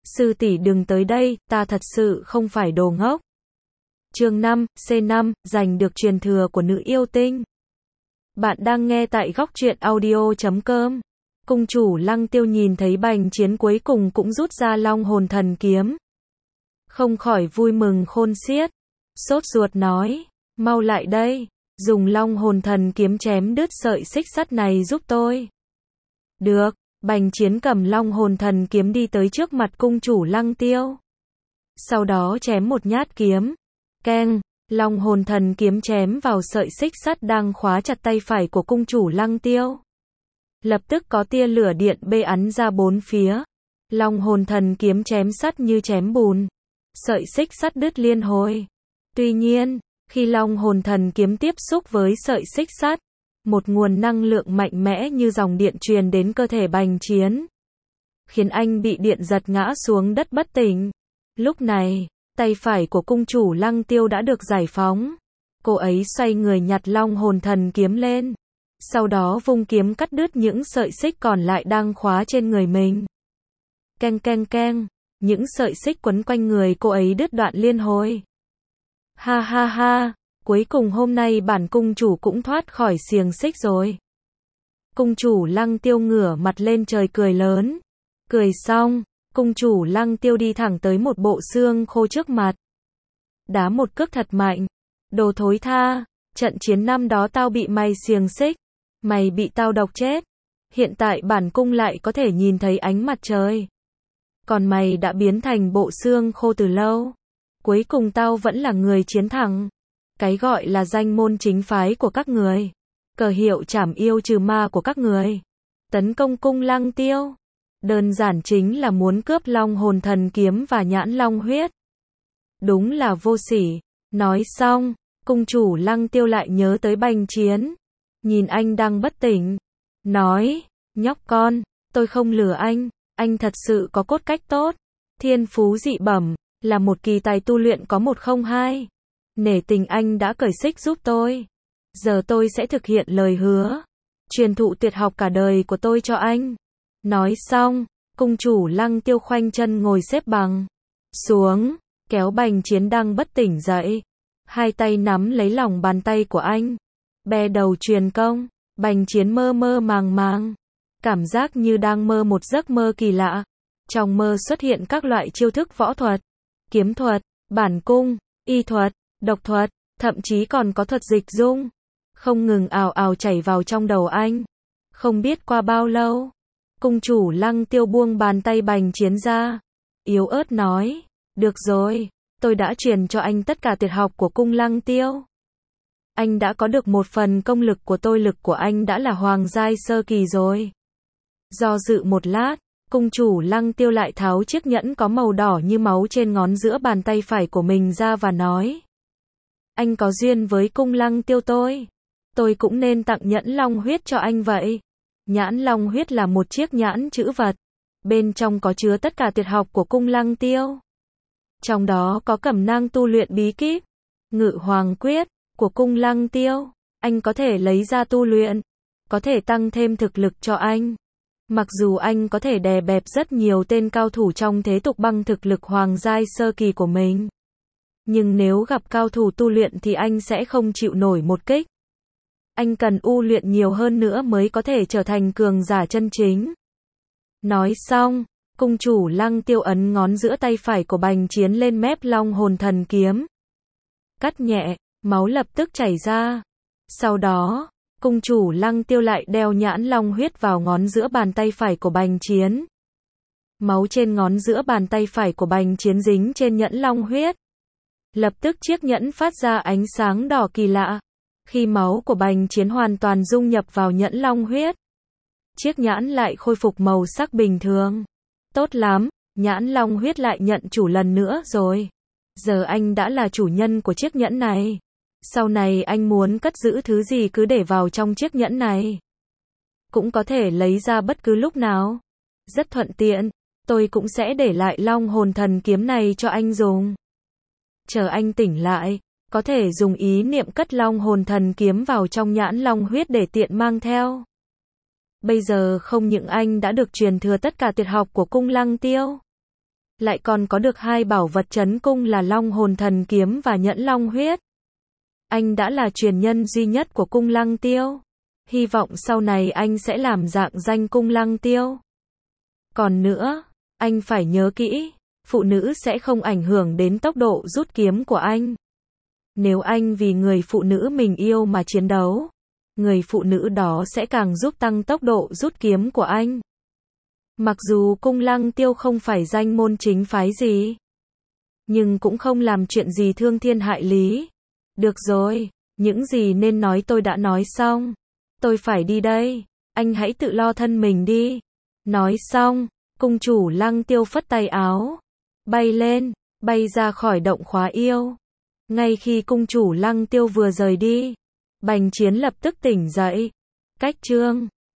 Sư tỷ đừng tới đây, ta thật sự không phải đồ ngốc. Chương 5, C5, giành được truyền thừa của nữ yêu tinh. Bạn đang nghe tại góc truyện audio.com. Cung chủ Lăng Tiêu nhìn thấy Bành Chiến cuối cùng cũng rút ra Long Hồn Thần Kiếm. Không khỏi vui mừng khôn xiết. Sốt ruột nói, mau lại đây, dùng Long Hồn Thần Kiếm chém đứt sợi xích sắt này giúp tôi. Được, Bành Chiến cầm Long Hồn Thần Kiếm đi tới trước mặt cung chủ Lăng Tiêu. Sau đó chém một nhát kiếm. Keng, Long Hồn Thần Kiếm chém vào sợi xích sắt đang khóa chặt tay phải của cung chủ Lăng Tiêu. Lập tức có tia lửa điện bắn ra bốn phía. Long Hồn Thần Kiếm chém sắt như chém bùn. Sợi xích sắt đứt liên hồi. Tuy nhiên, khi Long Hồn Thần Kiếm tiếp xúc với sợi xích sắt, một nguồn năng lượng mạnh mẽ như dòng điện truyền đến cơ thể Bành Chiến, khiến anh bị điện giật ngã xuống đất bất tỉnh. Lúc này, tay phải của cung chủ Lăng Tiêu đã được giải phóng. Cô ấy xoay người nhặt Long Hồn Thần Kiếm lên. Sau đó vung kiếm cắt đứt những sợi xích còn lại đang khóa trên người mình. Keng keng keng, những sợi xích quấn quanh người cô ấy đứt đoạn liên hồi. Ha ha ha, cuối cùng hôm nay bản cung chủ cũng thoát khỏi xiềng xích rồi. Cung chủ Lăng Tiêu ngửa mặt lên trời cười lớn. Cười xong, cung chủ Lăng Tiêu đi thẳng tới một bộ xương khô trước mặt. Đá một cước thật mạnh. Đồ thối tha, trận chiến năm đó tao bị mày xiềng xích. Mày bị tao độc chết. Hiện tại bản cung lại có thể nhìn thấy ánh mặt trời. Còn mày đã biến thành bộ xương khô từ lâu. Cuối cùng tao vẫn là người chiến thắng. Cái gọi là danh môn chính phái của các người. Cờ hiệu trảm yêu trừ ma của các người. Tấn công cung Lăng Tiêu. Đơn giản chính là muốn cướp Long Hồn Thần Kiếm và Nhãn Long huyết. Đúng là vô sỉ. Nói xong, cung chủ Lăng Tiêu lại nhớ tới Bành Chiến. Nhìn anh đang bất tỉnh. Nói, nhóc con, tôi không lừa anh thật sự có cốt cách tốt. Thiên phú dị bẩm, là một kỳ tài tu luyện có 102. Nể tình anh đã cởi xích giúp tôi. Giờ tôi sẽ thực hiện lời hứa. Truyền thụ tuyệt học cả đời của tôi cho anh. Nói xong, cung chủ Lăng Tiêu khoanh chân ngồi xếp bằng xuống, kéo Bành Chiến đang bất tỉnh dậy. Hai tay nắm lấy lòng bàn tay của anh. Bè đầu truyền công. Bành Chiến mơ mơ màng màng. Cảm giác như đang mơ một giấc mơ kỳ lạ. Trong mơ xuất hiện các loại chiêu thức võ thuật, kiếm thuật, bản cung, y thuật, độc thuật, thậm chí còn có thuật dịch dung. Không ngừng ào ào chảy vào trong đầu anh. Không biết qua bao lâu, cung chủ Lăng Tiêu buông bàn tay Bành Chiến ra. Yếu ớt nói, được rồi, tôi đã truyền cho anh tất cả tuyệt học của cung Lăng Tiêu. Anh đã có được một phần công lực của tôi, lực của anh đã là hoàng giai sơ kỳ rồi. Do dự một lát, cung chủ Lăng Tiêu lại tháo chiếc nhẫn có màu đỏ như máu trên ngón giữa bàn tay phải của mình ra và nói. Anh có duyên với cung Lăng Tiêu tôi cũng nên tặng nhẫn long huyết cho anh vậy. Nhãn long huyết là một chiếc nhãn chữ vật. Bên trong có chứa tất cả tuyệt học của cung Lăng Tiêu. Trong đó có cẩm nang tu luyện bí kíp, Ngự Hoàng Quyết của cung Lăng Tiêu. Anh có thể lấy ra tu luyện. Có thể tăng thêm thực lực cho anh. Mặc dù anh có thể đè bẹp rất nhiều tên cao thủ trong thế tục bằng thực lực hoàng giai sơ kỳ của mình. Nhưng nếu gặp cao thủ tu luyện thì anh sẽ không chịu nổi một kích. Anh cần tu luyện nhiều hơn nữa mới có thể trở thành cường giả chân chính. Nói xong, cung chủ Lăng Tiêu ấn ngón giữa tay phải của Bành Chiến lên mép Long Hồn Thần Kiếm. Cắt nhẹ, máu lập tức chảy ra. Sau đó, cung chủ Lăng Tiêu lại đeo nhãn long huyết vào ngón giữa bàn tay phải của Bành Chiến. Máu trên ngón giữa bàn tay phải của Bành Chiến dính trên nhẫn long huyết. Lập tức chiếc nhẫn phát ra ánh sáng đỏ kỳ lạ. Khi máu của Bành Chiến hoàn toàn dung nhập vào nhẫn long huyết, chiếc nhẫn lại khôi phục màu sắc bình thường. Tốt lắm, nhãn long huyết lại nhận chủ lần nữa rồi. Giờ anh đã là chủ nhân của chiếc nhẫn này. Sau này anh muốn cất giữ thứ gì cứ để vào trong chiếc nhẫn này. Cũng có thể lấy ra bất cứ lúc nào. Rất thuận tiện. Tôi cũng sẽ để lại Long Hồn Thần Kiếm này cho anh dùng. Chờ anh tỉnh lại, có thể dùng ý niệm cất Long Hồn Thần Kiếm vào trong nhãn long huyết để tiện mang theo. Bây giờ không những anh đã được truyền thừa tất cả tuyệt học của cung Lăng Tiêu, lại còn có được hai bảo vật trấn cung là Long Hồn Thần Kiếm và Nhẫn Long Huyết. Anh đã là truyền nhân duy nhất của cung Lăng Tiêu. Hy vọng sau này anh sẽ làm rạng danh cung Lăng Tiêu. Còn nữa, anh phải nhớ kỹ, phụ nữ sẽ không ảnh hưởng đến tốc độ rút kiếm của anh. Nếu anh vì người phụ nữ mình yêu mà chiến đấu, người phụ nữ đó sẽ càng giúp tăng tốc độ rút kiếm của anh. Mặc dù cung Lăng Tiêu không phải danh môn chính phái gì, nhưng cũng không làm chuyện gì thương thiên hại lý. Được rồi, những gì nên nói tôi đã nói xong. Tôi phải đi đây, anh hãy tự lo thân mình đi. Nói xong, cung chủ Lăng Tiêu phất tay áo, bay lên, bay ra khỏi động khóa yêu. Ngay khi cung chủ Lăng Tiêu vừa rời đi, Bành Chiến lập tức tỉnh dậy. Cách chương